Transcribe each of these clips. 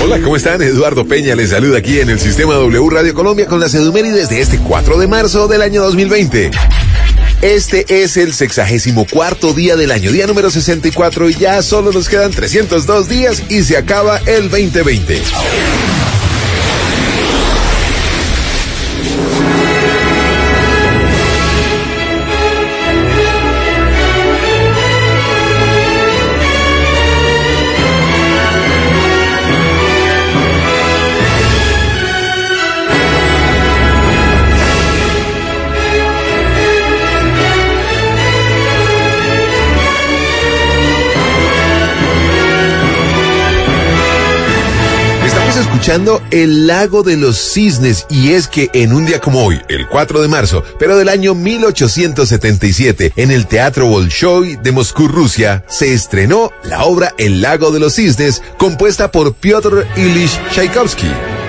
Hola, ¿cómo están? Eduardo Peña les saluda aquí en el Sistema W Radio Colombia con las Edumérides de este 4 de marzo del año 2020. Este es el 64º día del año, día número 64, y ya solo nos quedan 302 días y se acaba el 2020. Escuchando El Lago de los Cisnes, y es que en un día como hoy, el 4 de marzo, pero del año 1877, en el Teatro Bolshoi de Moscú, Rusia, se estrenó la obra El Lago de los Cisnes, compuesta por Piotr Ilyich Tchaikovsky.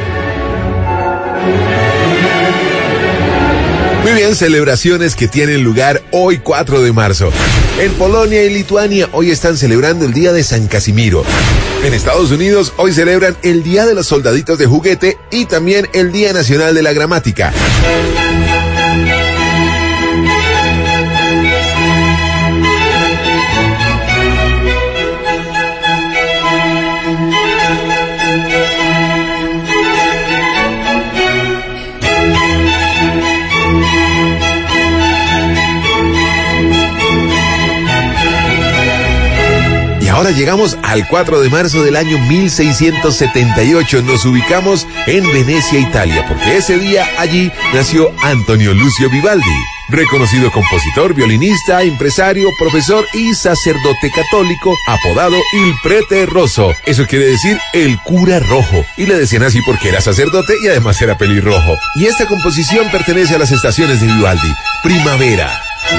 Muy bien, celebraciones que tienen lugar hoy 4 de marzo. En Polonia y Lituania hoy están celebrando el Día de San Casimiro. En Estados Unidos hoy celebran el Día de los Soldaditos de Juguete y también el Día Nacional de la Gramática. Ahora llegamos al 4 de marzo del año 1678. Nos ubicamos en Venecia, Italia, porque ese día allí nació Antonio Lucio Vivaldi, reconocido compositor, violinista, empresario, profesor y sacerdote católico, apodado Il Prete Rosso. Eso quiere decir el cura rojo. Y le decían así porque era sacerdote y además era pelirrojo. Y esta composición pertenece a las estaciones de Vivaldi. Primavera.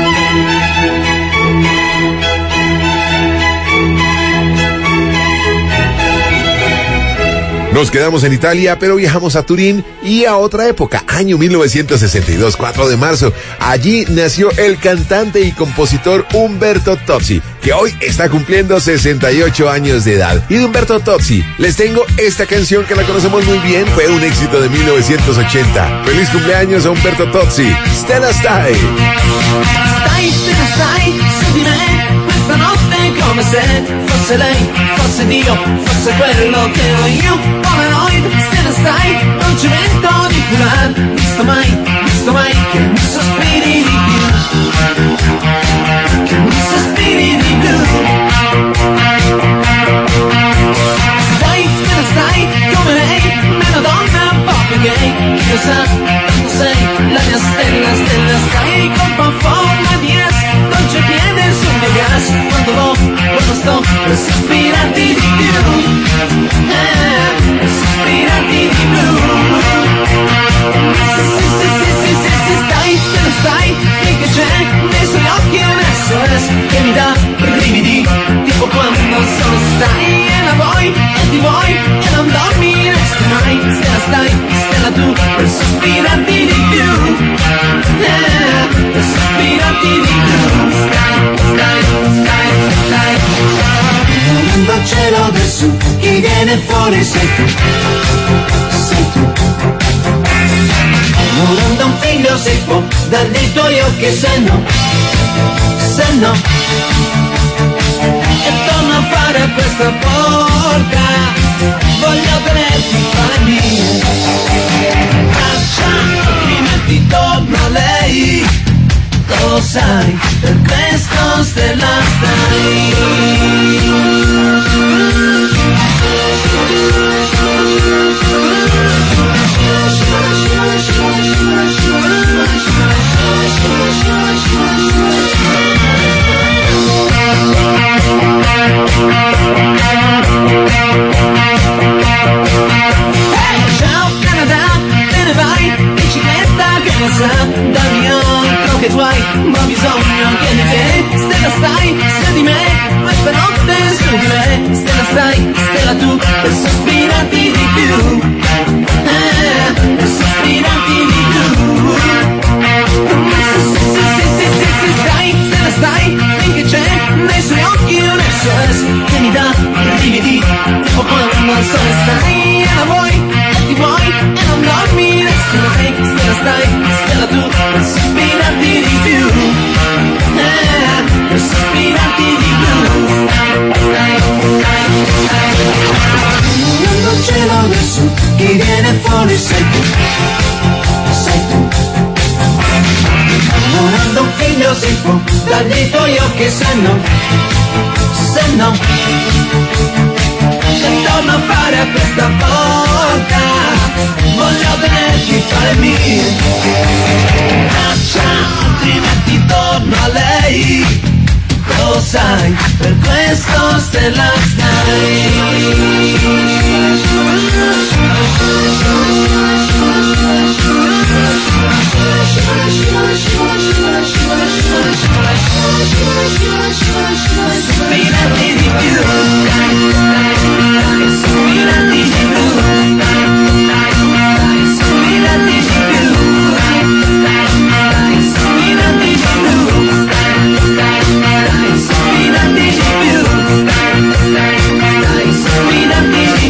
Nos quedamos en Italia, pero viajamos a Turín y a otra época, año 1962, 4 de marzo. Allí nació el cantante y compositor Umberto Tozzi, que hoy está cumpliendo 68 años de edad. Y de Umberto Tozzi les tengo esta canción que la conocemos muy bien, fue un éxito de 1980. ¡Feliz cumpleaños a Umberto Tozzi! ¡Stella stai! Stella stai su di me, questa notte come se fosse lei, fosse Dio, fosse quello che ero io. Polaroid, stella stai, non ci mento di curar, visto mai che mi sospiri di più, che mi sospiri di più. Stai, stella stai, come lei, meno donna, un po' più gay, chi lo sa, tanto sei la mia stella, stella stai, con forma di S, dolce piede sul mio gas, quando sto per sospirarti di più. Sospirarti di più. Stai, finché c'è nei suoi occhi un SOS che mi dà brividi, tipo quando solo stai e la vuoi, e ti vuoi, e non dormi, resti mai. Stella stai, stella tu, per sospirarti di più, per sospirarti di più. Stai. Dal cielo del su, chi viene fuori sei tu. Morendo un figlio si può dar dei tuoi occhi, se no. E torno a fare questa porca, voglio tenerti fra mia. Braccia, altrimenti torno a lei. Lo sai, per questo stella stai. Ciao Canada, te ne vai, bicicletta che ne sa, dammi altro che tu hai, ma ho bisogno anche di te. Stella stai, se di me, questa notte su di me. Stella stai, stella tu, per sospirarti di più, per sospirarti di più. Stai, stella stai, finché c'è nei suoi occhi un SOS che mi dà brividi, o quando solo stai. canzoni sei tu. Morendo un figlio si può, dal dito io che se no, e torno a fare questa volta, voglio tenerti tra le mie braccia, altrimenti torno a lei, lo sai, per questo stella sospirati di più, sospirati di più, sospirati di più, sospirati di più, sospirati di più, sospirati di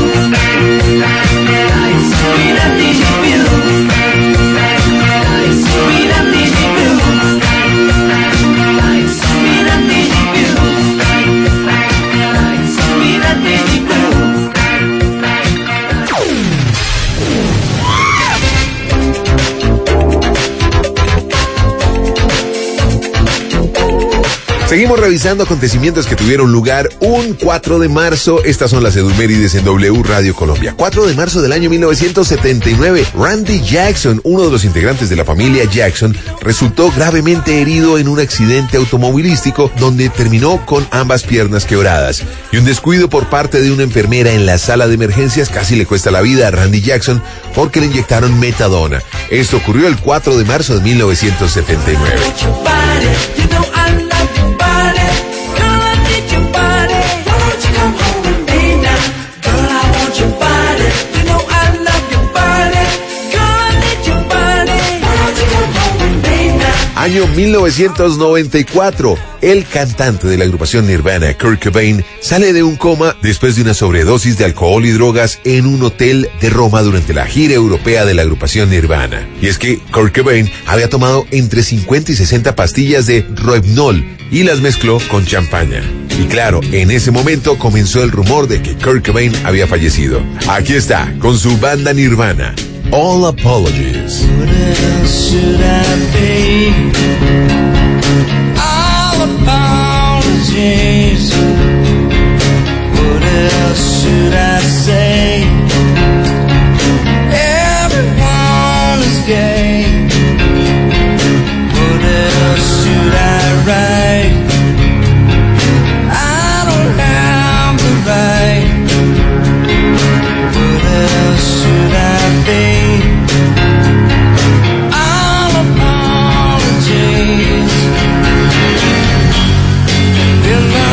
Seguimos revisando acontecimientos que tuvieron lugar un 4 de marzo. Estas son las edumérides en W Radio Colombia. 4 de marzo del año 1979, Randy Jackson, uno de los integrantes de la familia Jackson, resultó gravemente herido en un accidente automovilístico donde terminó con ambas piernas quebradas. Y un descuido por parte de una enfermera en la sala de emergencias casi le cuesta la vida a Randy Jackson porque le inyectaron metadona. Esto ocurrió el 4 de marzo de 1979. Año 1994, el cantante de la agrupación Nirvana, Kurt Cobain, sale de un coma después de una sobredosis de alcohol y drogas en un hotel de Roma durante la gira europea de la agrupación Nirvana. Y es que Kurt Cobain había tomado entre 50 y 60 pastillas de Rohypnol y las mezcló con champaña. Y claro, en ese momento comenzó el rumor de que Kurt Cobain había fallecido. Aquí está, con su banda Nirvana, All Apologies. What else should I be? All apologies. What else should I say? Everyone is gay. What else should I write? I don't have the right. What else should I be? In the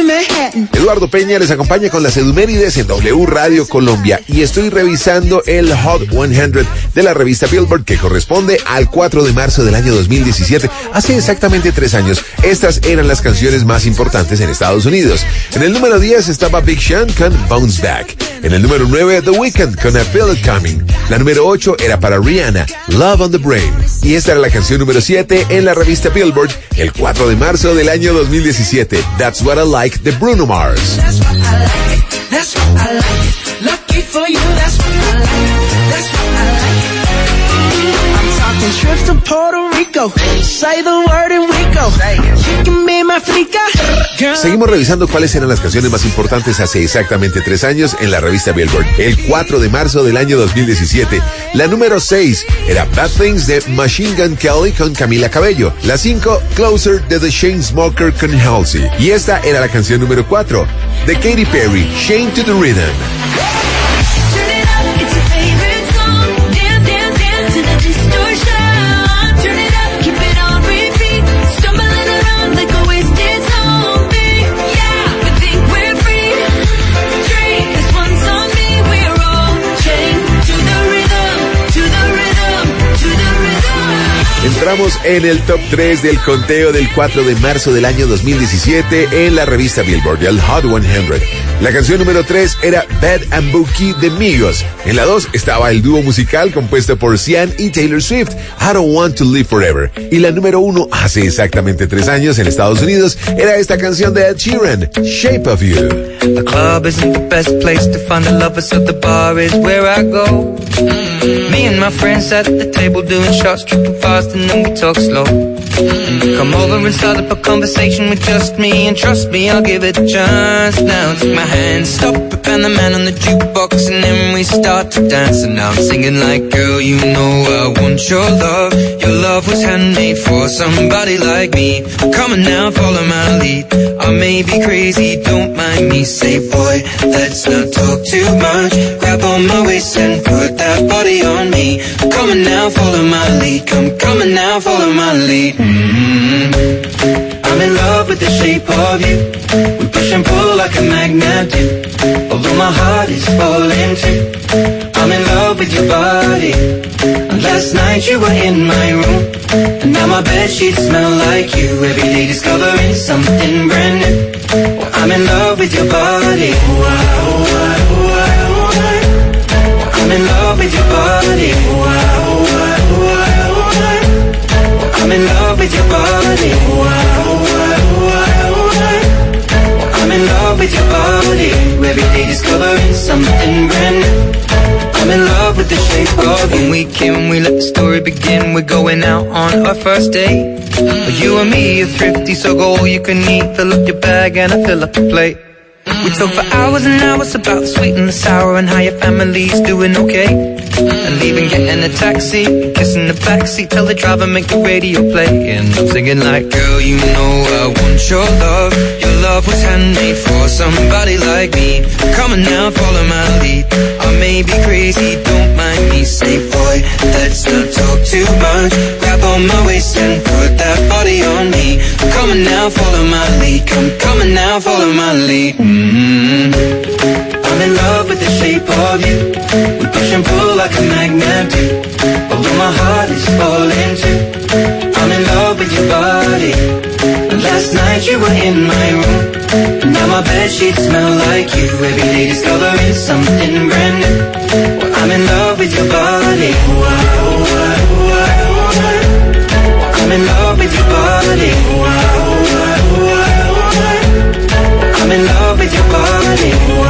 Eduardo Peña les acompaña con las Edumérides en W Radio Colombia y estoy revisando el Hot 100 de la revista Billboard que corresponde al 4 de marzo del año 2017. Hace exactamente 3 años, estas eran las canciones más importantes en Estados Unidos. En el número 10 estaba Big Sean con Bounce Back. En el número 9, The Weeknd con I Feel It Coming. La número 8 era para Rihanna, Love on the Brain. Y esta era la canción número 7 en la revista Billboard el 4 de marzo del año 2017. That's What I Like de Bruno Mars. That's what I like. That's what I like. Lucky for you, that's what I like. That's what I like. I'm talking trips to Puerto Rico. Say the word and we go. You can be my freaka. Seguimos revisando cuáles eran las canciones más importantes hace exactamente 3 años en la revista Billboard, el 4 de marzo del año 2017. La número 6 era Bad Things de Machine Gun Kelly con Camila Cabello. La 5, Closer de The Chainsmokers con Halsey. Y esta era la canción número 4 de Katy Perry, Shame to the Rhythm. Entramos en el top 3 del conteo del 4 de marzo del año 2017 en la revista Billboard, el Hot 100. La canción número 3 era Bad and Bookie de Migos. En la 2 estaba el dúo musical compuesto por Sian y Taylor Swift, I Don't Want to Live Forever. Y la número 1 hace exactamente 3 años en Estados Unidos era esta canción de Ed Sheeran, Shape of You. The club isn't the best place to find the lovers, so the bar is where I go. Me and my friends at the table doing shots, tripping fast and then we talk slow. Come over and start up a conversation with just me, and trust me, I'll give it a chance. Now take my hand, stop it, and the man on the jukebox, and then we start to dance. And now I'm singing like, girl, you know I want your love. Your love was handmade for somebody like me. Come on now, follow my lead. I may be crazy, don't mind me. Say, boy, let's not talk too much. Grab on my waist and put that body on me. Come on now, follow my lead. Come on now, follow my lead. I'm in love with the shape of you. We push and pull like a magnet do. Although my heart is falling too. I'm in love with your body. And last night you were in my room, and now my bedsheets smell like you. Every day discovering something brand new. Well, I'm in love with your body. I'm in love with your body. I'm in love with your body. I'm in love with your body. Every day discovering something brand new. I'm in love with the shape of you. When we came, we let the story begin. We're going out on our first date. Well, you and me are thrifty, so go all you can eat. Fill up your bag and I fill up the plate. We talk for hours and hours about the sweet and the sour and how your family's doing okay. And leaving, getting a taxi, kissing the backseat, tell the driver make the radio play. And I'm singing like, girl, you know I want your love. Your love was handmade for somebody like me. Come on now, follow my lead. I may be crazy, don't mind me. Say, boy, let's not talk too much. Grab on my waist and put that body on me. Come on now, follow my lead. Come on now, follow my lead. I'm in love with the shape of you. We push and pull like a magnet do. Although my heart is falling too. I'm in love with your body. And last night you were in my room, and now my bedsheets smell like you. Every day discovering something brand new. Well, I'm in love with your body. I'm in love with your body. I'm in love with your body.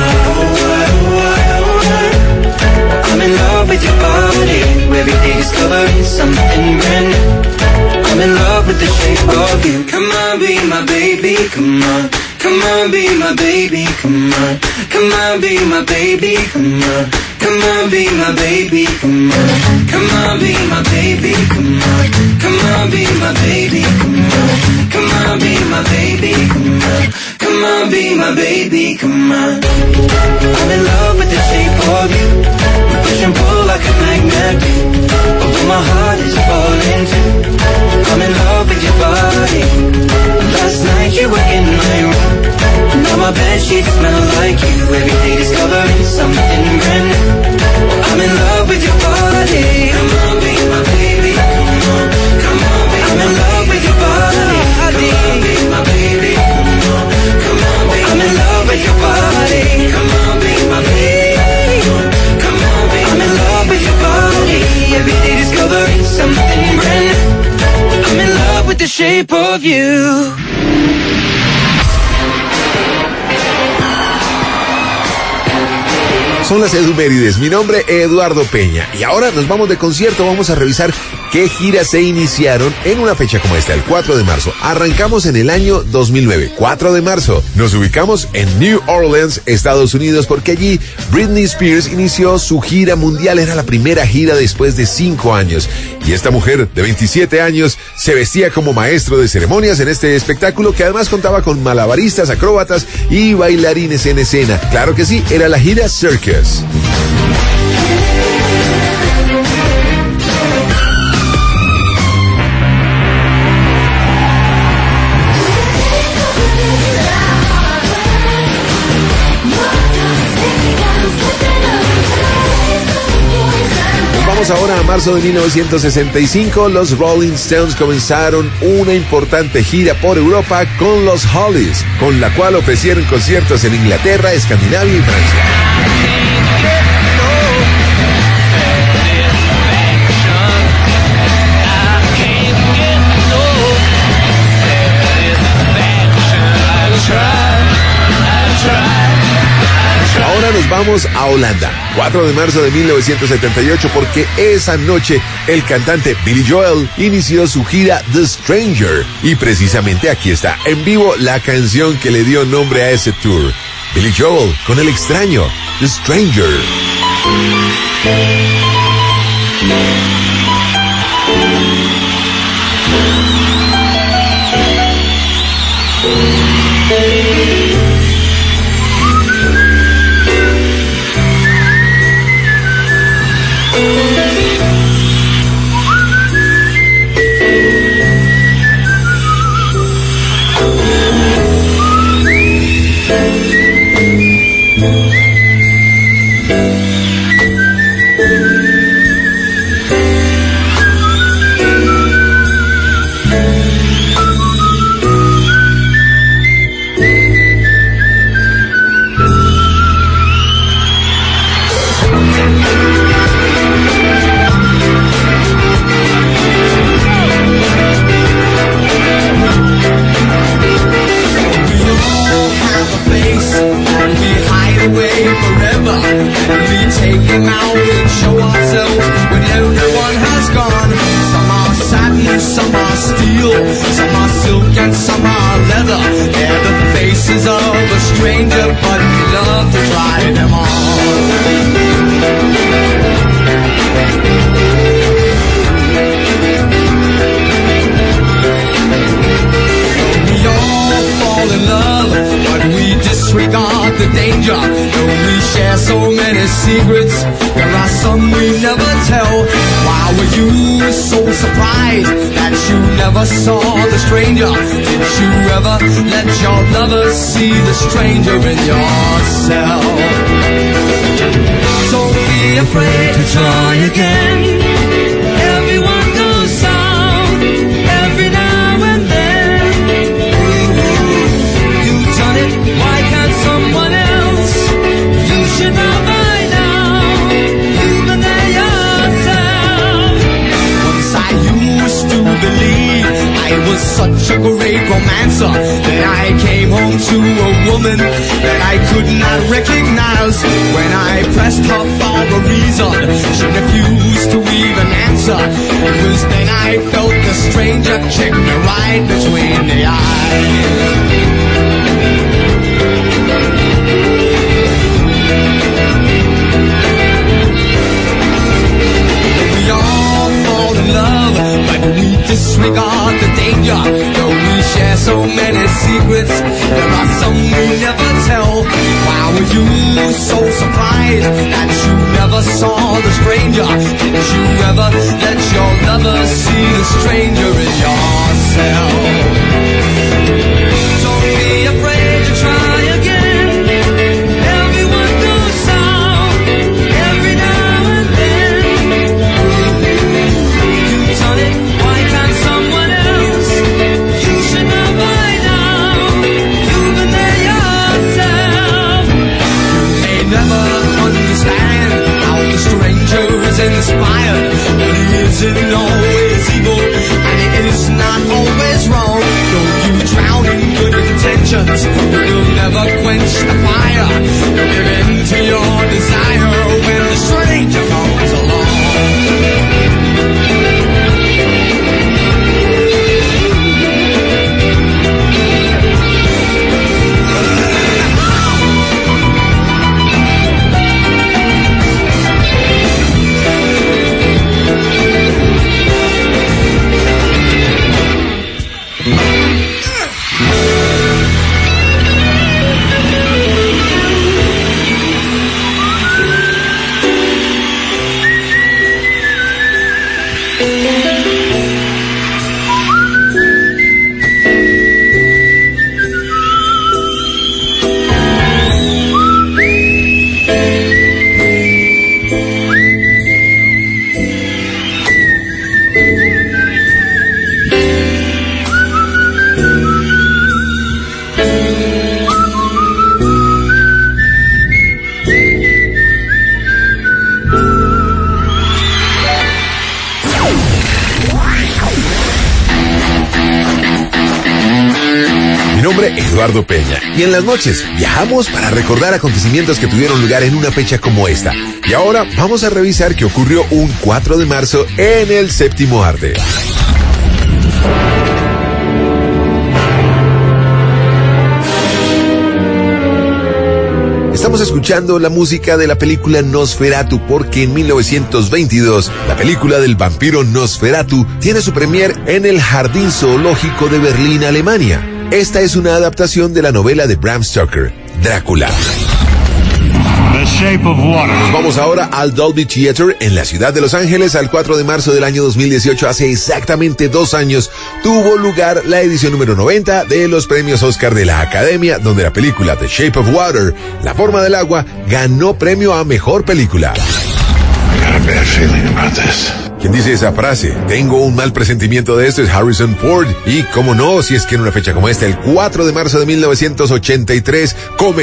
I'm in love with your body. Every day discovering something brand new. I'm in love with the shape of you. Come on, be my baby, come on. Come on, be my baby, come on. Come on, be my baby, come on. Come on, be my baby, come on. Come on, be my baby, come on. Come on, be my baby, come on. Come on, be my baby, come on. Come on, be my baby, come on. I'm in love with the shape of you. We push and pull like a magnet do. Although my heart is falling too. I'm in love with your body. Last night you were in my room, and now my bedsheets smell like you. Every day discovering something brand new. I'm in love with your body. Come on, be my baby. Come on, come on, be I'm in love with your body. Come on, be my baby. Come on, come on, be I'm in love with your body. Come on, be my baby. Come on, be I'm in love with your body. Every day discovering something brand new. I'm in love with the shape of you. Son las Edumérides, mi nombre es Eduardo Peña y ahora nos vamos de concierto, vamos a revisar qué giras se iniciaron en una fecha como esta, el 4 de marzo. Arrancamos en el año 2009, 4 de marzo. Nos ubicamos en New Orleans, Estados Unidos, porque allí Britney Spears inició su gira mundial, era la primera gira después de 5 años. Y esta mujer de 27 años se vestía como maestro de ceremonias en este espectáculo que además contaba con malabaristas, acróbatas y bailarines en escena. Claro que sí, era la gira Circus. Vamos ahora a marzo de 1965. Los Rolling Stones comenzaron una importante gira por Europa con los Hollies, con la cual ofrecieron conciertos en Inglaterra, Escandinavia y Francia. Ahora nos vamos a Holanda, 4 de marzo de 1978, porque esa noche el cantante Billy Joel inició su gira The Stranger. Y precisamente aquí está, en vivo, la canción que le dio nombre a ese tour. Billy Joel con El Extraño, The Stranger. Saw the stranger. Did you ever let your lover see the stranger in yourself? Don't be afraid to try again. Everyone goes south every now and then. You've done it, why can't someone else? You should know by now. You've been there yourself. Once I used to believe I was such a great romancer that I came home to a woman that I could not recognize. When I pressed her for a reason, she refused to even answer. It was then I felt the stranger kick me right between the eyes. Disregard the danger, though we share so many secrets. There are some we never tell. Why were you so surprised that you never saw the stranger? Did you ever let your lover see the stranger in yourself? Don't be afraid to try again. inspired, but he isn't always evil, and he is not always wrong. Though you drown in good intentions, you'll never quench the fire. You'll give in to your desire when the stranger comes along. Eduardo Peña. Y en las noches viajamos para recordar acontecimientos que tuvieron lugar en una fecha como esta. Y ahora vamos a revisar qué ocurrió un 4 de marzo en el séptimo arte. Estamos escuchando la música de la película Nosferatu porque en 1922 la película del vampiro Nosferatu tiene su premier en el Jardín Zoológico de Berlín, Alemania. Esta es una adaptación de la novela de Bram Stoker, Drácula. The Shape of Water. Nos vamos ahora al Dolby Theater en la ciudad de Los Ángeles. Al 4 de marzo del año 2018, hace exactamente 2 años, tuvo lugar la edición número 90 de los premios Oscar de la Academia, donde la película The Shape of Water, La Forma del Agua, ganó premio a Mejor Película. I got a bad feeling about this. ¿Quién dice esa frase? Tengo un mal presentimiento de esto, es Harrison Ford. Y cómo no, si es que en una fecha como esta, el 4 de marzo de 1983,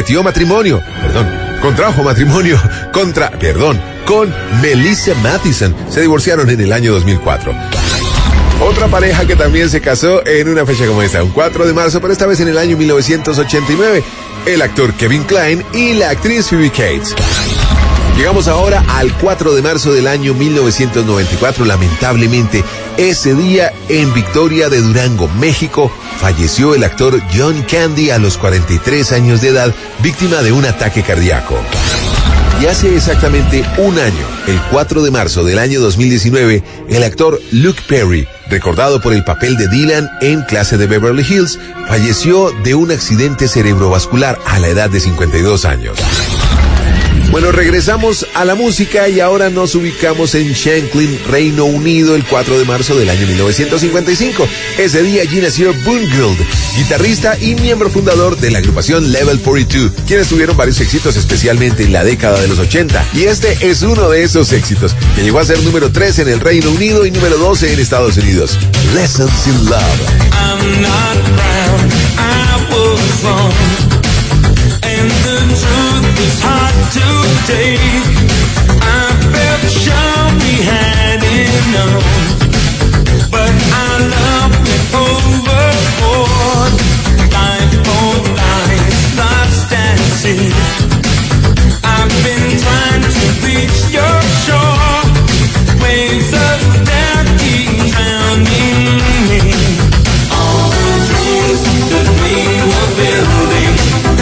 contrajo matrimonio con Melissa Mathison. Se divorciaron en el año 2004. Otra pareja que también se casó en una fecha como esta, un 4 de marzo, pero esta vez en el año 1989, el actor Kevin Kline y la actriz Phoebe Cates. Llegamos ahora al 4 de marzo del año 1994. Lamentablemente, ese día en Victoria de Durango, México, falleció el actor John Candy a los 43 años de edad, víctima de un ataque cardíaco. Y hace exactamente un año, el 4 de marzo del año 2019, el actor Luke Perry, recordado por el papel de Dylan en Clase de Beverly Hills, falleció de un accidente cerebrovascular a la edad de 52 años. Bueno, regresamos a la música y ahora nos ubicamos en Shanklin, Reino Unido, el 4 de marzo del año 1955. Ese día allí nació Boone Gould, guitarrista y miembro fundador de la agrupación Level 42, quienes tuvieron varios éxitos especialmente en la década de los 80. Y este es uno de esos éxitos, que llegó a ser número 3 en el Reino Unido y número 12 en Estados Unidos. Lessons in Love. I'm not proud, I was wrong. And the truth is hard to take. I felt sure we had enough, but our love went overboard. Life for life, lost at sea. I've been trying to reach your shore. Waves of death keep drowning me. All the dreams that we were building,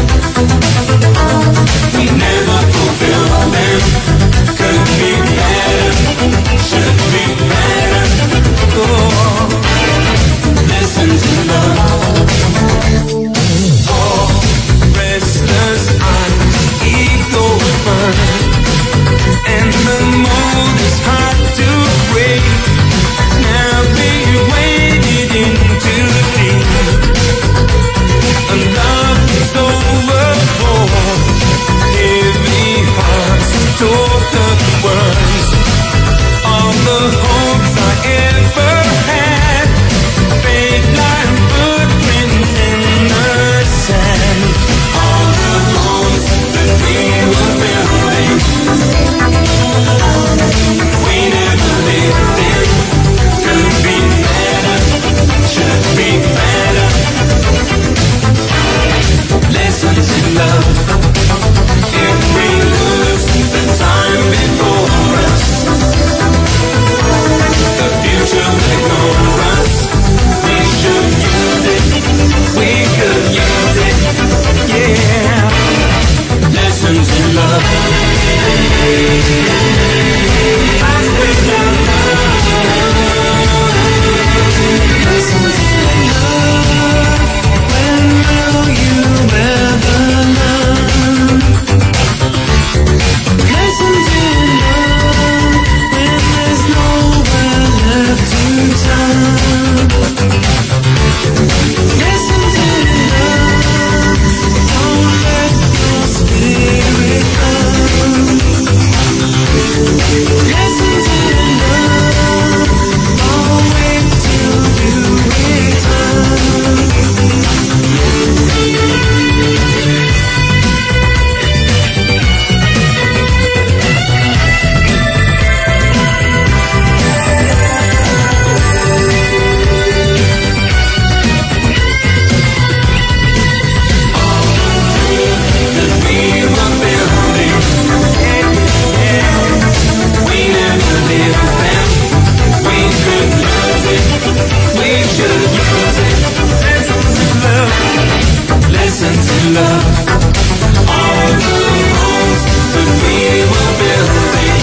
we never fulfilled them. Could be better, should be better. lessons in love. Lessons in love. When will you ever learn? Lessons in love. When there's nowhere left to turn. Lessons in love. Don't let your spirit come. Lessons in love. Don't wait till you return. Lessons in love, all the homes that we were building,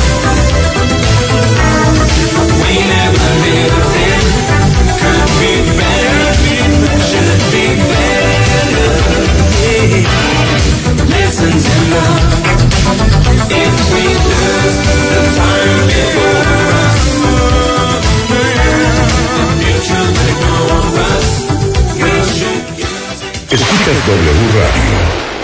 we never lived in, could be better, should be better, yeah. Lessons in love, if we lose the time before us, the future may go us, we should. Escuchas W Radio.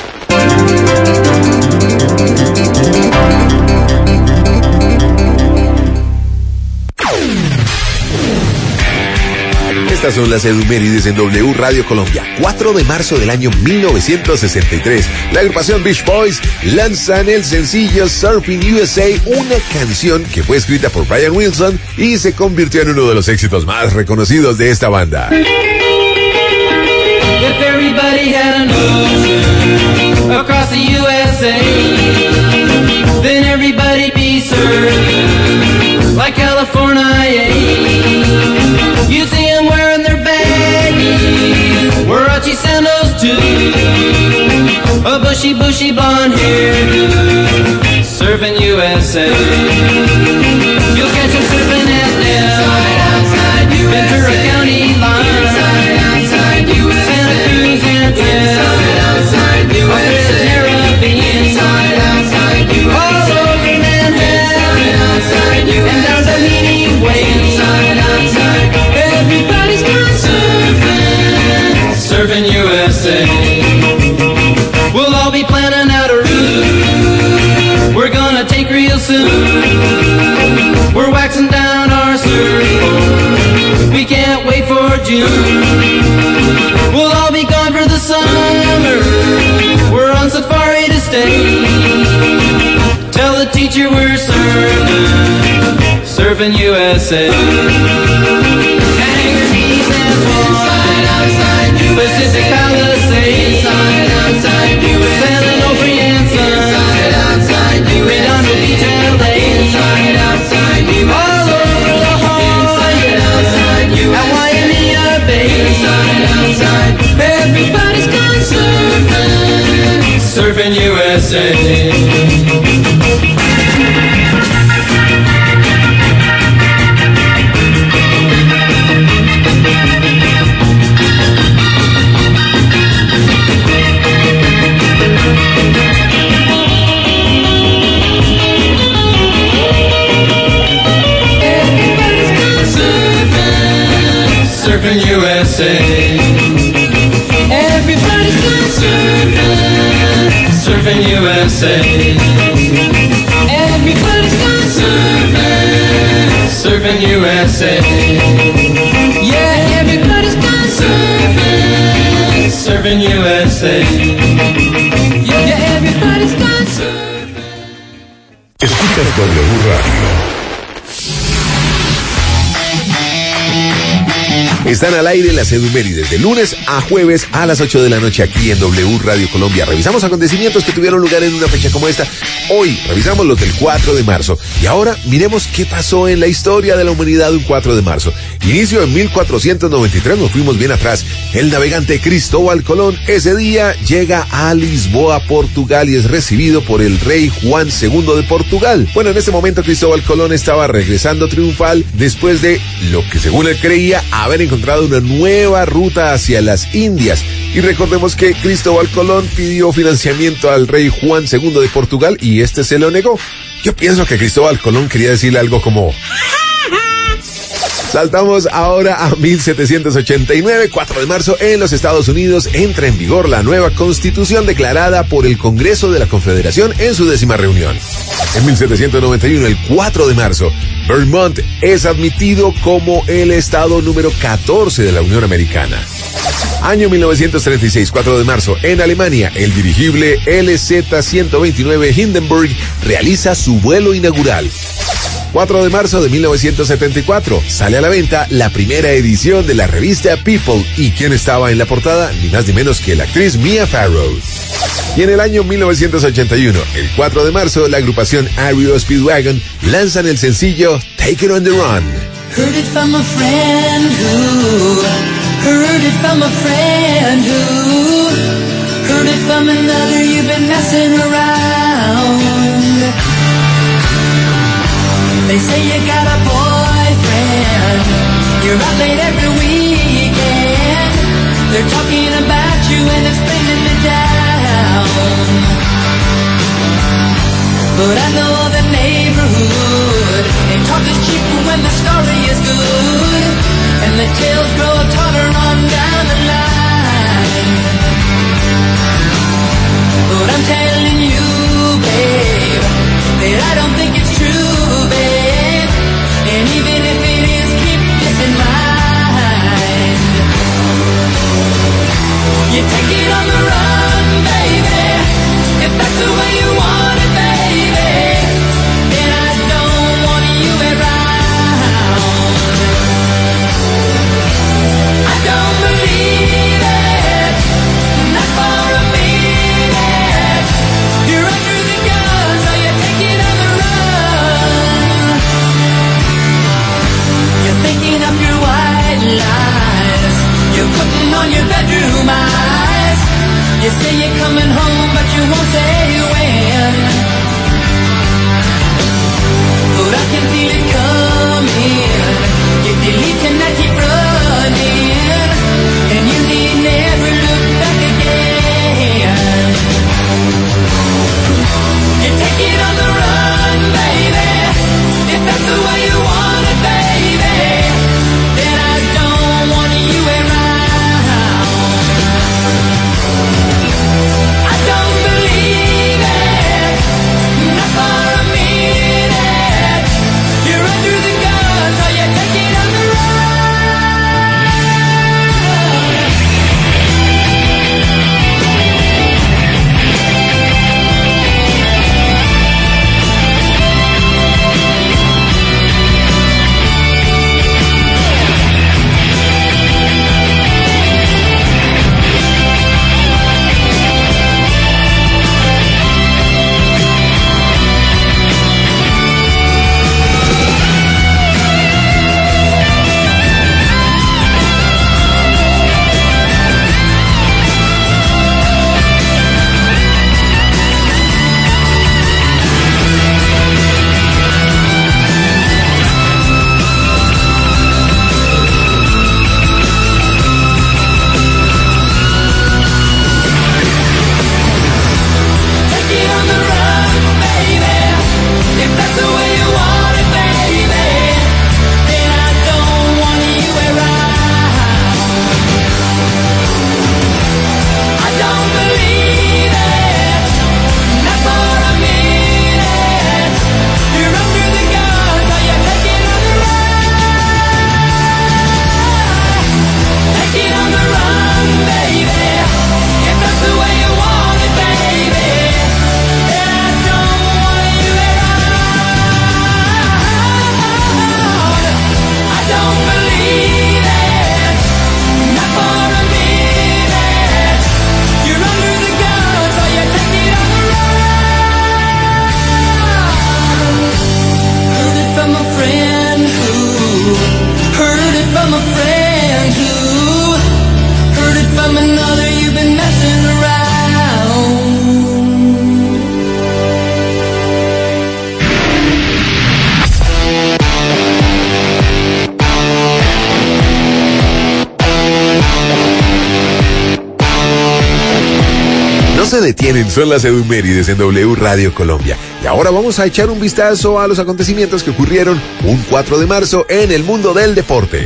Estas son las efemérides en W Radio Colombia. 4 de marzo del año 1963, la agrupación Beach Boys lanzan el sencillo Surfing USA, una canción que fue escrita por Brian Wilson y se convirtió en uno de los éxitos más reconocidos de esta banda. If everybody had an ocean across the USA, then everybody'd be served like California. You see them wearing their baggies, Warachi sandals too, a bushy blonde hair, serving USA. You'll catch them surfing at Del, Ventura County line, Santa Cruz and outside the Caribbean, all over Manhattan, and down the Meany Way, everybody's gone surfing USA. We'll all be planning out a route we're gonna take real soon. We're waxing down our surfboard, we can't wait for June. We'll all be gone for the summer, we're on safari to stay. Tell the teacher we're surfing USA. Hang your knees and outside Pacific Palisades, sailing over Yanson, Redondo Beach, LA, all over La Jolla, at Waimea Bay, everybody's gone surfing USA. Surfing USA. Everybody's gone surfing USA. Everybody's gone surfing USA. Yeah, everybody's gone surfing USA. Yeah, everybody's gone surfing. Escuchas W Radio. Están al aire las Edumérides de lunes a jueves a las 8 de la noche aquí en W Radio Colombia. Revisamos acontecimientos que tuvieron lugar en una fecha como esta. Hoy revisamos los del 4 de marzo. Y ahora miremos qué pasó en la historia de la humanidad un 4 de marzo. Inicio en 1493, nos fuimos bien atrás. El navegante Cristóbal Colón ese día llega a Lisboa, Portugal, y es recibido por el rey Juan II de Portugal. Bueno, en ese momento Cristóbal Colón estaba regresando triunfal después de lo que según él creía haber encontrado una nueva ruta hacia las Indias. Y recordemos que Cristóbal Colón pidió financiamiento al rey Juan II de Portugal y este se lo negó. Yo pienso que Cristóbal Colón quería decirle algo como... Saltamos ahora a 1789, 4 de marzo, en los Estados Unidos entra en vigor la nueva Constitución declarada por el Congreso de la Confederación en su 10ª reunión. En 1791, el 4 de marzo, Vermont es admitido como el estado número 14 de la Unión Americana. Año 1936, 4 de marzo, en Alemania, el dirigible LZ-129 Hindenburg realiza su vuelo inaugural. 4 de marzo de 1974, sale a la venta la primera edición de la revista People. ¿Y quién estaba en la portada? Ni más ni menos que la actriz Mia Farrow. Y en el año 1981, el 4 de marzo, la agrupación R.E.O. Speedwagon lanzan el sencillo Take It on the Run. Heard it from a friend who heard it from a friend who heard it from another. You've been messing around. They say you got a boyfriend, you're out late every weekend. They're talking about you and it's bringing me down. But I know the neighborhood, and talk is cheap when the story is good, and the tales grow taller on down the line. But I'm telling you, babe, that I don't think it's true, babe. And even if it is, keep this in mind. You take it on the run, baby. If that's the way you want it, baby, then I don't want you around. I don't believe it. se detienen, son las Edumérides en W Radio Colombia. Y ahora vamos a echar un vistazo a los acontecimientos que ocurrieron un 4 de marzo en el mundo del deporte.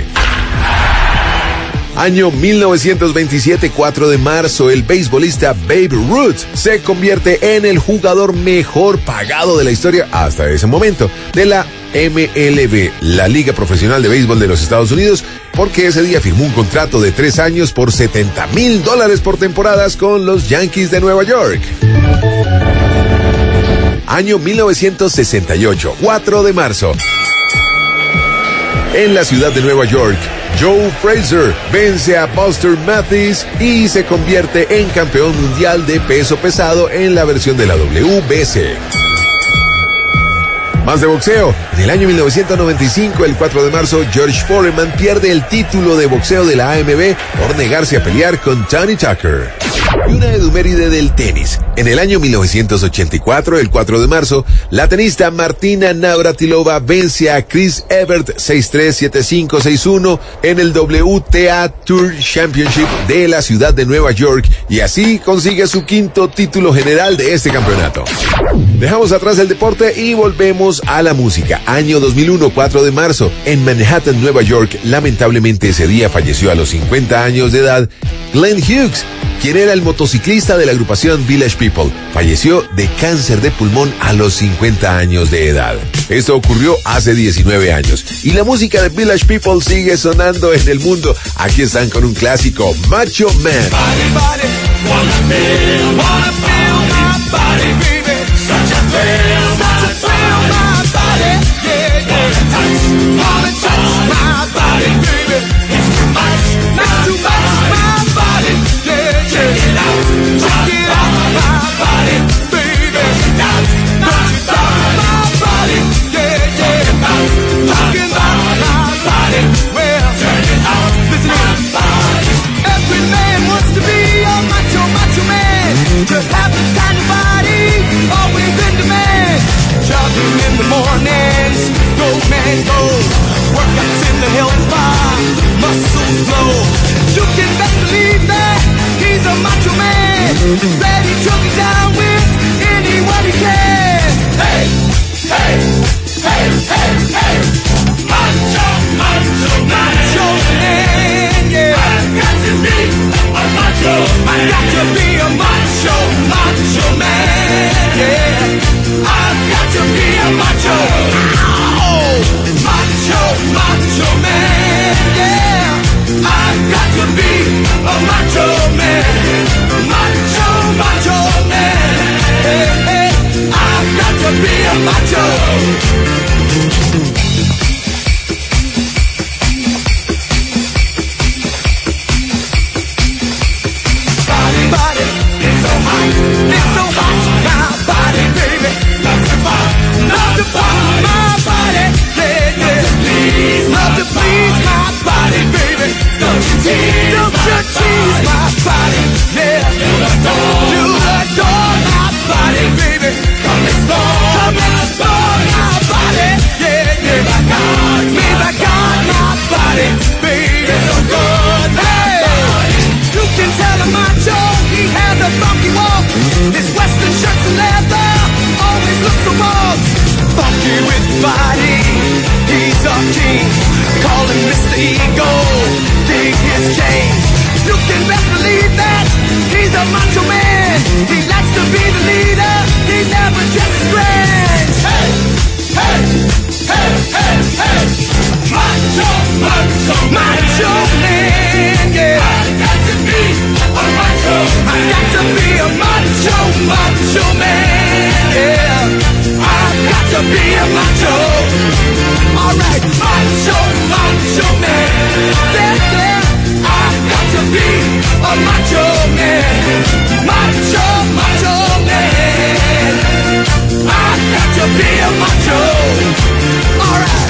Año 1927, 4 de marzo, el beisbolista Babe Ruth se convierte en el jugador mejor pagado de la historia hasta ese momento de la MLB, la Liga Profesional de Béisbol de los Estados Unidos, porque ese día firmó un contrato de 3 años por $70,000 por temporadas con los Yankees de Nueva York. Año 1968, 4 de marzo. En la ciudad de Nueva York, Joe Frazier vence a Buster Matthews y se convierte en campeón mundial de peso pesado en la versión de la WBC. Más de boxeo. En el año 1995, el 4 de marzo, George Foreman pierde el título de boxeo de la AMB por negarse a pelear con Tony Tucker. Y una eduméride del tenis. En el año 1984, el 4 de marzo, la tenista Martina Navratilova vence a Chris Evert 6-3, 7-5, 6-1 en el WTA Tour Championship de la ciudad de Nueva York y así consigue su 5º título general de este campeonato. Dejamos atrás el deporte y volvemos a la música. Año 2001, 4 de marzo, en Manhattan, Nueva York, lamentablemente ese día falleció a los 50 años de edad Glenn Hughes, quien era el motociclista de la agrupación Village People. Falleció de cáncer de pulmón a los 50 años de edad. Esto ocurrió hace 19 años. Y la música de Village People sigue sonando en el mundo. Aquí están con un clásico, Macho Man. Body, body, wanna feel my body, baby. Such a thrill, my body, yeah, yeah. Wanna touch my body, baby. It's too much, my body, yeah, yeah. Check it out, my body, baby. Touch it out, my body, yeah, yeah. Talking about my body, well, turn it out, listen up. Every man wants to be a macho man. To have the kind of body, always in demand. Jogging in the mornings, go man go. Workouts in the health spa, muscles glow. You can best believe that he's a macho man, ready to get down with anyone he can. Hey, hey, hey, hey, hey. Macho, macho man, yeah. I've got to be a macho man. I've got to be a macho man, yeah. I've got to be a macho. Oh, macho man, yeah. I've got to be a macho man. Macho man. Hey, hey. I've got to be a macho. Body, it's so hot, my body, baby. Love to pop, my body, yeah, yeah. Love to please my body, baby. Don't you tease my body, yeah. You adore my body, baby. Come explore my body, yeah, yeah. Babe, I got my body, baby. So good, hey. You can tell a macho, he has a funky walk. His western shirts and leather always look so boss. Funky with body, he's a king. Call him Mr. Ego, dig his chains. You can best believe that he's a macho man. He likes to be the leader, he never dresses grand. Hey, hey, hey, hey, hey. Macho man, yeah. I've got to be a macho man. I've got to be a macho man, yeah. I've got to be a macho. Alright, macho man, yeah, yeah. I've got to be a macho man. Macho man. I've got to be a macho. Alright.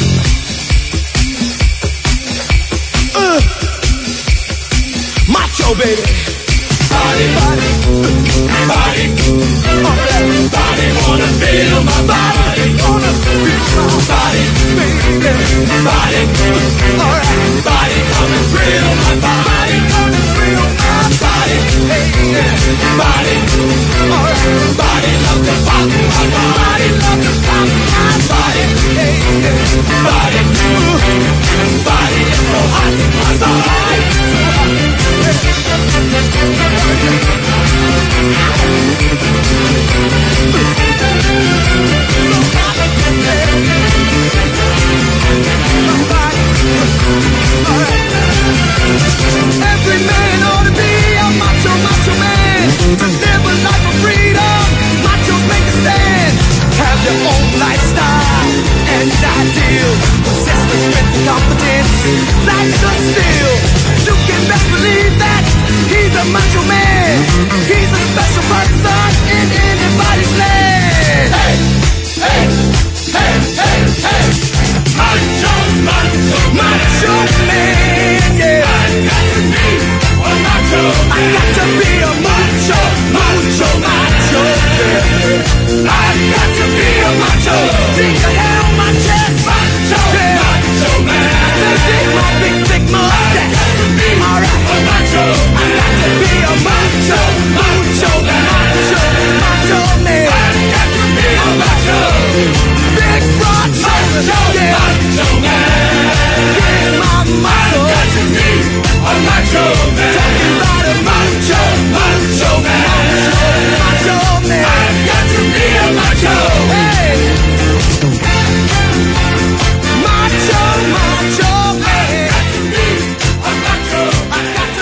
Macho, baby. Body, body, body. Alright. Body wanna feel my body. Wanna feel my body, baby. Body. Alright. Body come and thrill my body. Come and thrill my body. Hey, yeah. Body. I've got to be a macho. Dig a hair on my chest. Macho, yeah. Macho man. Dig my big, thick mustache. I've got to be alright. A macho. I've got to be a macho. Macho, macho, macho man. I've got to be a macho. Big broad shoulders. Yeah. Macho man. Get my muscle. I've got to be a macho man. Talking about a macho, macho man. Macho man. I've got to be a macho. Hey. Macho, macho man. I've got to be a macho. I've got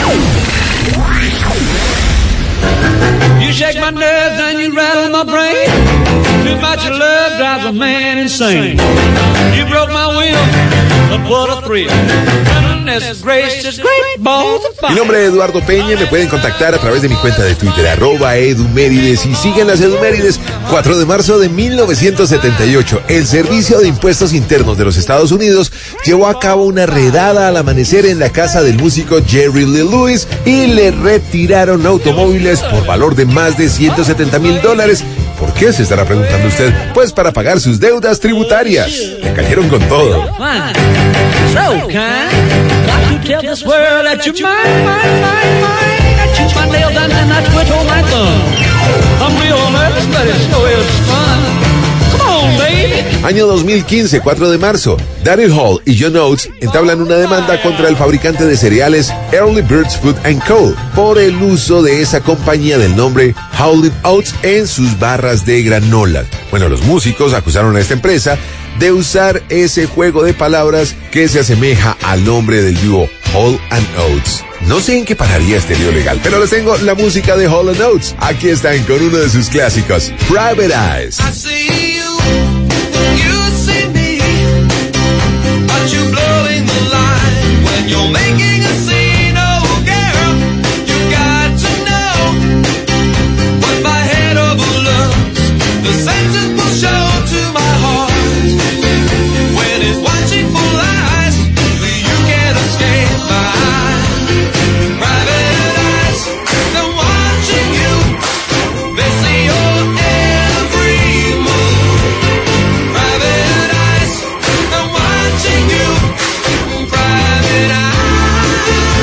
to be. You shake my nerves and you rattle my brain. Too much love drives a man insane. You broke my will, but what a thrill. Goodness gracious, great balls of fire. Mi nombre es Eduardo Peña, me pueden contactar a través de mi cuenta de Twitter, @edumérides, y siguen las Edumérides. 4 de marzo de 1978, el Servicio de Impuestos Internos de los Estados Unidos llevó a cabo una redada al amanecer en la casa del músico Jerry Lee Lewis y le retiraron automóviles por valor de más de $170,000. ¿Por qué, se estará preguntando usted? Pues para pagar sus deudas tributarias. Le cayeron con todo. So kind, got to tell this world that you're mine. I chew my nails and I twitch all my thumb. I'm real nervous, but it sure is fun. Come on, baby. Año 2015, 4 de marzo. Daryl Hall y John Oates entablan una demanda contra el fabricante de cereales Early Birds Food & Co. por el uso de esa compañía del nombre Howlin' Oats en sus barras de granola. Bueno, los músicos acusaron a esta empresa de usar ese juego de palabras que se asemeja al nombre del dúo Hall & Oates. No sé en qué pararía este lío legal, pero les tengo la música de Hall & Oates. Aquí están con uno de sus clásicos, Private Eyes. I see you, you see me, but you blowing the line when you're making a scene. Oh girl, you got to know what my head overlooks. The senses will show to my heart when it's watching full eyes. You can't escape my eyes. Private eyes, they're watching you. They see your every move. Private eyes, they're watching you. Private eyes.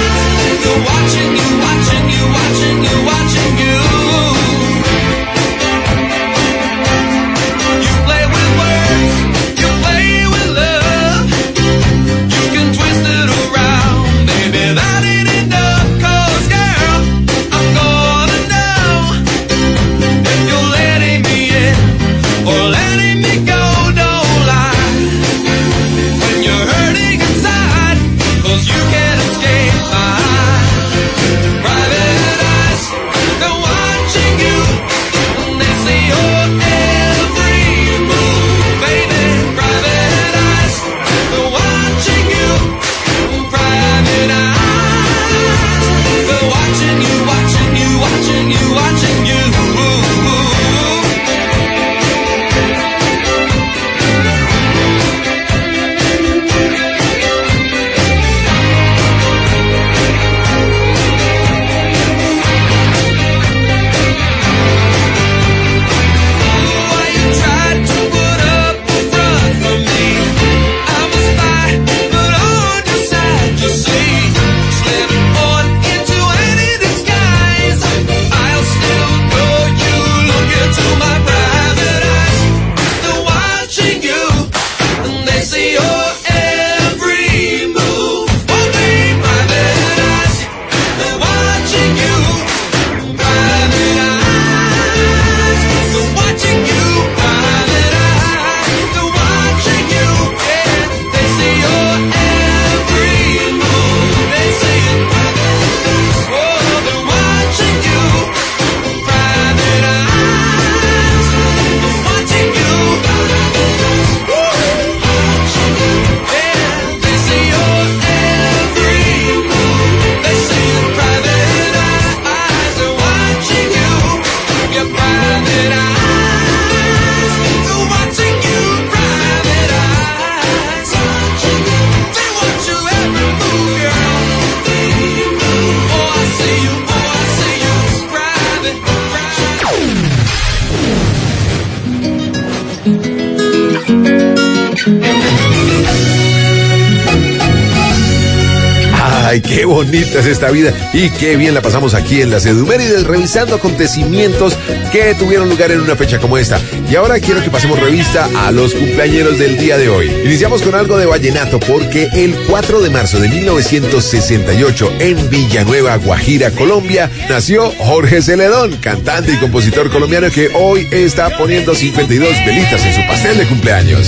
Ay, qué bonita es esta vida y qué bien la pasamos aquí en las Edumérides revisando acontecimientos que tuvieron lugar en una fecha como esta. Y ahora quiero que pasemos revista a los cumpleañeros del día de hoy. Iniciamos con algo de vallenato porque el 4 de marzo de 1968 en Villanueva, Guajira, Colombia, nació Jorge Celedón, cantante y compositor colombiano que hoy está poniendo 52 velitas en su pastel de cumpleaños.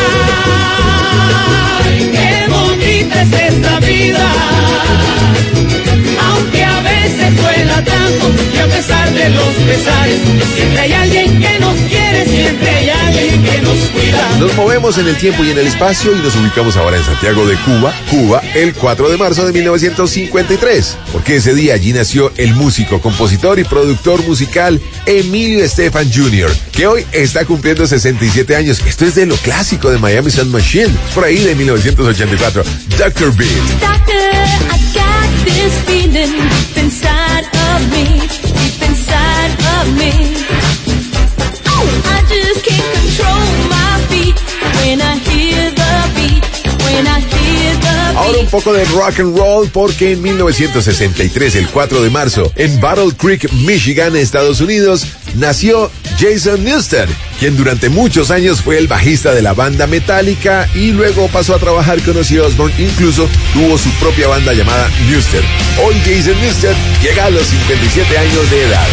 Ay, qué bonita es esta vida, aunque a veces duela tanto y a pesar de los pesares, siempre hay alguien que nos quiere, siempre hay alguien que nos cuida. Nos movemos en el tiempo y en el espacio y nos ubicamos ahora en Santiago de Cuba, el 4 de marzo de 1953, porque ese día allí nació el músico, compositor y productor musical Emilio Estefan Jr., que hoy está cumpliendo 67 años. Esto es de lo clásico de Miami Sound Machine, por ahí de 1984, Dr. Beat. Doctor, I got this feeling deep inside of me, deep inside of me. I just can't control my feet when I hear the beat, when I hear the beat. Ahora un poco de rock and roll porque en 1963, el 4 de marzo, en Battle Creek, Michigan, Estados Unidos, nació Jason Newsted, quien durante muchos años fue el bajista de la banda Metallica y luego pasó a trabajar con Ozzy Osbourne, incluso tuvo su propia banda llamada Newsted. Hoy Jason Newsted llega a los 57 años de edad.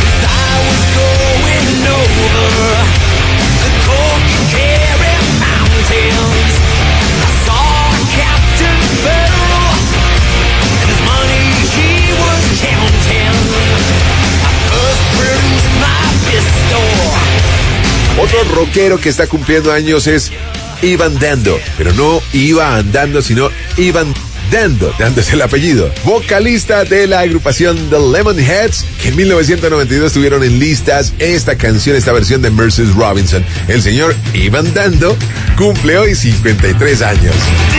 Otro rockero que está cumpliendo años es Ivan Dando, pero no iba andando, sino Ivan Dando, dándose el apellido. Vocalista de la agrupación The Lemonheads, que en 1992 tuvieron en listas esta canción, esta versión de Mercedes Robinson. El señor Ivan Dando cumple hoy 53 años.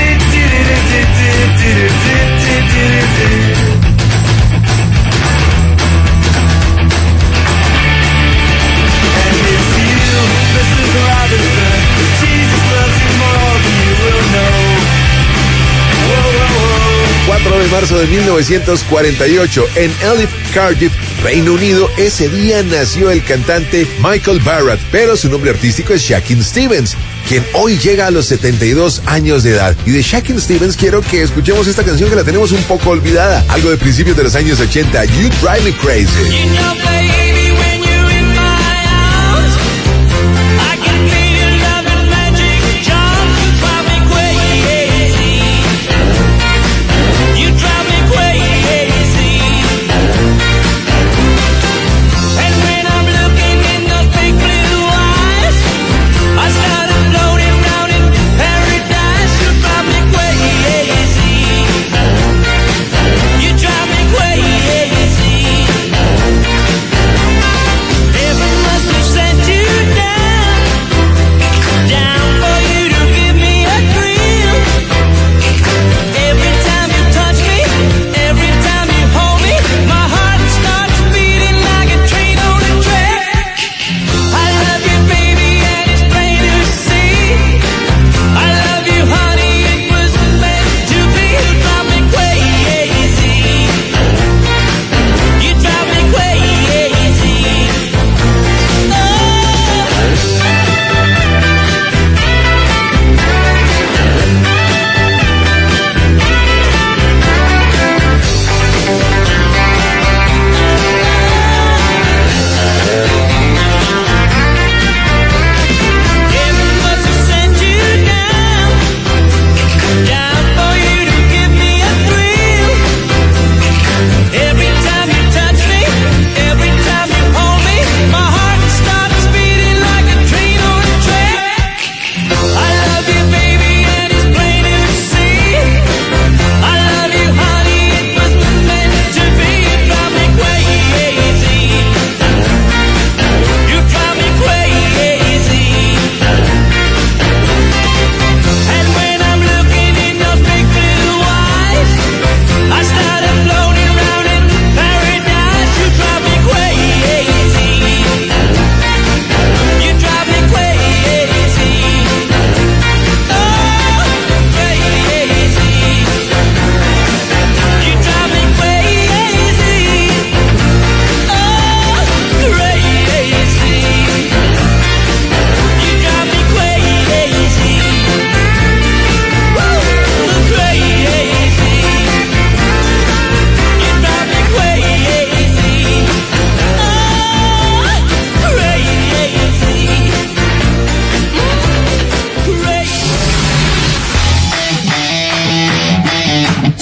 De marzo de 1948 en Elif, Cardiff, Reino Unido. Ese día nació el cantante Michael Barrett, pero su nombre artístico es Shakin' Stevens, quien hoy llega a los 72 años de edad. Y de Shakin' Stevens quiero que escuchemos esta canción que la tenemos un poco olvidada, algo de principios de los años 80, You Drive Me Crazy.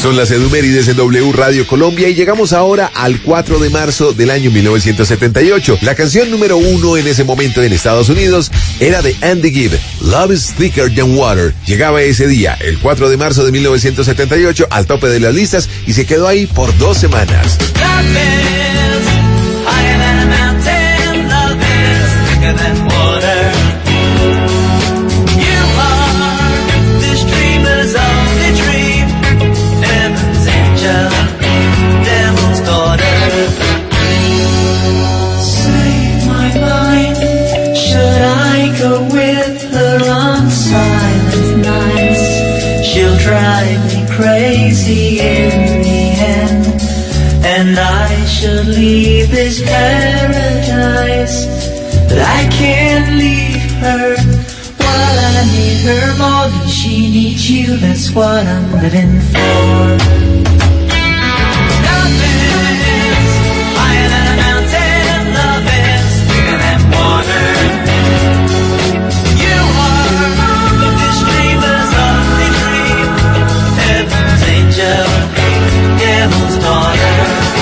Son las Edumérides en W Radio Colombia y llegamos ahora al 4 de marzo del año 1978. La canción número 1 en ese momento en Estados Unidos era de Andy Gibb, Love is Thicker Than Water. Llegaba ese día, el 4 de marzo de 1978, al tope de las listas y se quedó ahí por 2 semanas. Drive me crazy in the end, and I should leave this paradise, but I can't leave her while I need her more than she needs you. That's what I'm living for. Love is higher than a mountain, love is bigger than water. You are the streamers of the dream, heaven's angel, devil's daughter.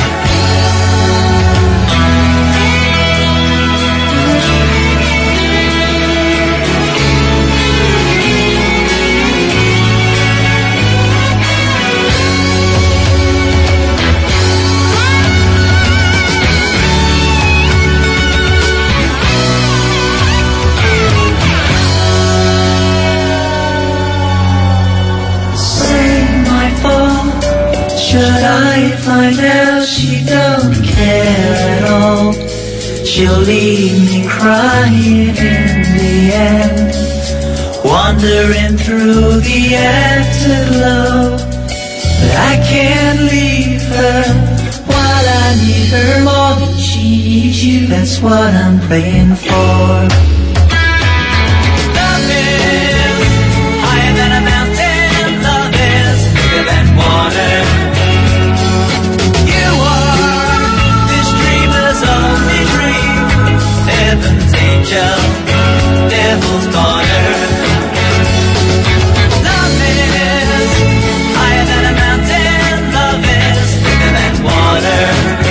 Should I find out she don't care at all, she'll leave me crying in the end, wandering through the afterglow. But I can't leave her while I need her more than she needs you. That's what I'm praying for. Love is higher than a mountain, love is bigger than water. Heaven's angel, devil's daughter. Love is higher than a mountain, love is bigger than water.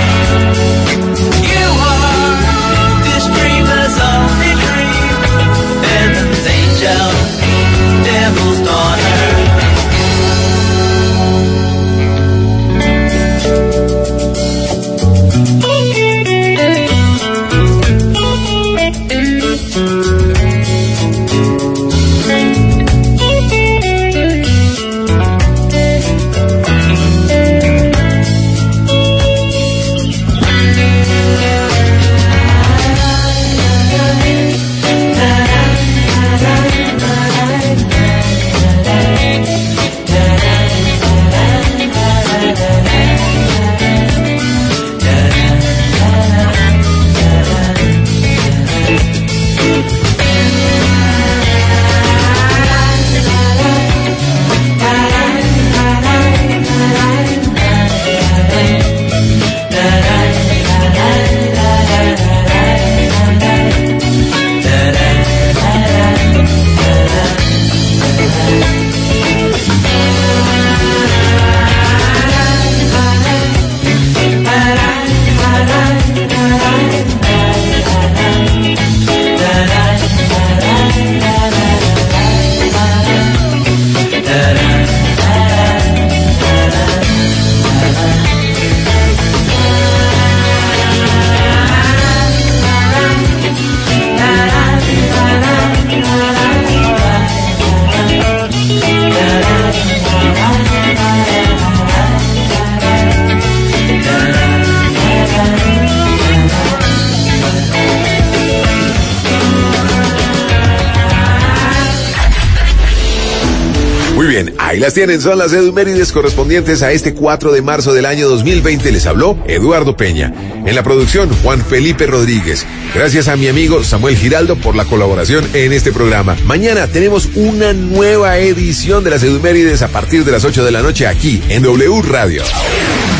You are this dreamer's only dream. Heaven's angel, devil's daughter. Ahí las tienen, son las Edumérides correspondientes a este 4 de marzo del año 2020. Les habló Eduardo Peña. En la producción, Juan Felipe Rodríguez. Gracias a mi amigo Samuel Giraldo por la colaboración en este programa. Mañana tenemos una nueva edición de las Edumérides a partir de las 8 de la noche aquí en W Radio.